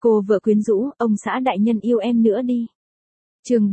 Cô vợ quyến rũ, ông xã đại nhân yêu em nữa đi. Chương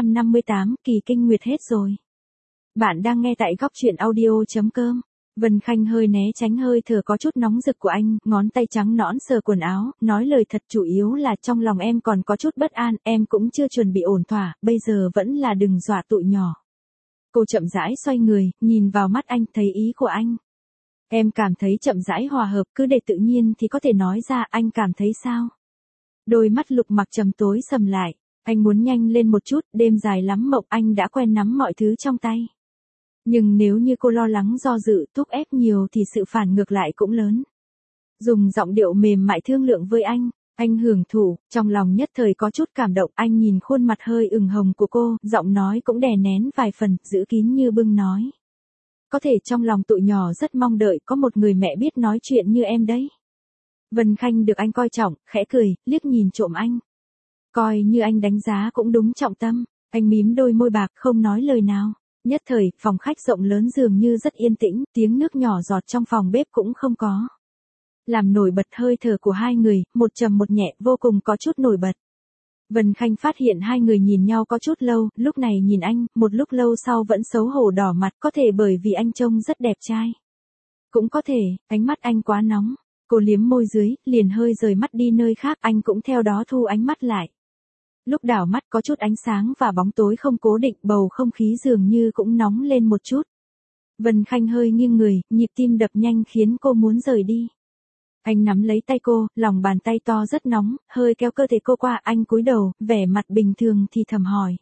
458, kỳ kinh nguyệt hết rồi. Bạn đang nghe tại góc truyện audio.com. Vân Khanh hơi né tránh hơi thở có chút nóng rực của anh, ngón tay trắng nõn sờ quần áo, nói lời thật chủ yếu là trong lòng em còn có chút bất an, em cũng chưa chuẩn bị ổn thỏa, bây giờ vẫn là đừng dọa tụi nhỏ. Cô chậm rãi xoay người, nhìn vào mắt anh, thấy ý của anh. Em cảm thấy chậm rãi hòa hợp, cứ để tự nhiên thì có thể nói ra, anh cảm thấy sao? Đôi mắt Lục Mặc trầm tối sầm lại, anh muốn nhanh lên một chút, đêm dài lắm mộng, anh đã quen nắm mọi thứ trong tay. Nhưng nếu như cô lo lắng do dự, thúc ép nhiều thì sự phản ngược lại cũng lớn. Dùng giọng điệu mềm mại thương lượng với anh hưởng thụ, trong lòng nhất thời có chút cảm động, anh nhìn khuôn mặt hơi ửng hồng của cô, giọng nói cũng đè nén vài phần, giữ kín như bưng nói. Có thể trong lòng tụi nhỏ rất mong đợi có một người mẹ biết nói chuyện như em đấy. Vân Khanh được anh coi trọng, khẽ cười, liếc nhìn trộm anh. Coi như anh đánh giá cũng đúng trọng tâm, anh mím đôi môi bạc không nói lời nào. Nhất thời, phòng khách rộng lớn dường như rất yên tĩnh, tiếng nước nhỏ giọt trong phòng bếp cũng không có. Làm nổi bật hơi thở của hai người, một trầm một nhẹ, vô cùng có chút nổi bật. Vân Khanh phát hiện hai người nhìn nhau có chút lâu, lúc này nhìn anh, một lúc lâu sau vẫn xấu hổ đỏ mặt, có thể bởi vì anh trông rất đẹp trai. Cũng có thể, ánh mắt anh quá nóng. Cô liếm môi dưới, liền hơi rời mắt đi nơi khác, anh cũng theo đó thu ánh mắt lại. Lúc đảo mắt có chút ánh sáng và bóng tối không cố định, bầu không khí dường như cũng nóng lên một chút. Vân Khanh hơi nghiêng người, nhịp tim đập nhanh khiến cô muốn rời đi. Anh nắm lấy tay cô, lòng bàn tay to rất nóng, hơi kéo cơ thể cô qua, anh cúi đầu, vẻ mặt bình thường thì thầm hỏi.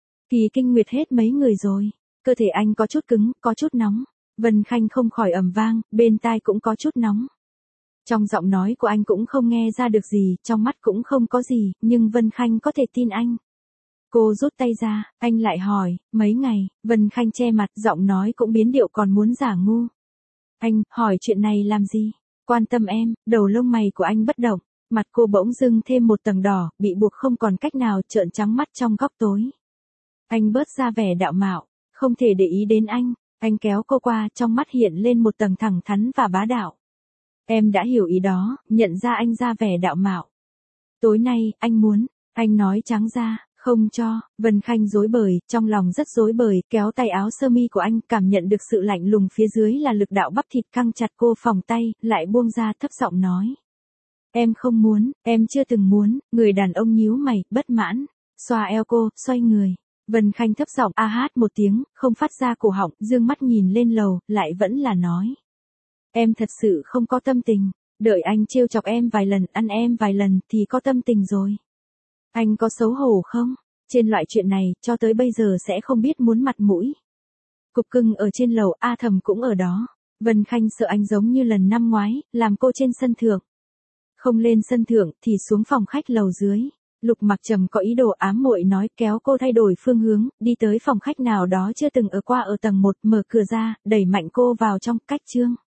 Kỳ kinh nguyệt hết mấy người rồi, cơ thể anh có chút cứng, có chút nóng. Vân Khanh không khỏi ầm vang, bên tai cũng có chút nóng. Trong giọng nói của anh cũng không nghe ra được gì, trong mắt cũng không có gì, nhưng Vân Khanh có thể tin anh. Cô rút tay ra, anh lại hỏi, mấy ngày, Vân Khanh che mặt, giọng nói cũng biến điệu còn muốn giả ngu. Anh, hỏi chuyện này làm gì? Quan tâm em, đầu lông mày của anh bất động, mặt cô bỗng dưng thêm một tầng đỏ, bị buộc không còn cách nào trợn trắng mắt trong góc tối. Anh bớt ra vẻ đạo mạo, không thể để ý đến anh kéo cô qua, trong mắt hiện lên một tầng thẳng thắn và bá đạo. Em đã hiểu ý đó, nhận ra anh ra vẻ đạo mạo. Tối nay, anh muốn, anh nói trắng ra, không cho. Vân Khanh rối bời, trong lòng rất rối bời, kéo tay áo sơ mi của anh, cảm nhận được sự lạnh lùng phía dưới là lực đạo bắp thịt căng chặt, cô phòng tay, lại buông ra, thấp giọng nói. Em không muốn, em chưa từng muốn. Người đàn ông nhíu mày, bất mãn, xoa eo cô, xoay người. Vân Khanh thấp giọng a hát một tiếng, không phát ra cổ họng, dương mắt nhìn lên lầu, lại vẫn là nói. Em thật sự không có tâm tình, đợi anh trêu chọc em vài lần, ăn em vài lần thì có tâm tình rồi. Anh có xấu hổ không? Trên loại chuyện này, cho tới bây giờ sẽ không biết muốn mặt mũi. Cục cưng ở trên lầu, A Thầm cũng ở đó. Vân Khanh sợ anh giống như lần năm ngoái, làm cô trên sân thượng. Không lên sân thượng thì xuống phòng khách lầu dưới. Lục Mặc Trầm có ý đồ ám muội nói, kéo cô thay đổi phương hướng, đi tới phòng khách nào đó chưa từng ở qua ở tầng 1, mở cửa ra, đẩy mạnh cô vào trong. Cách chương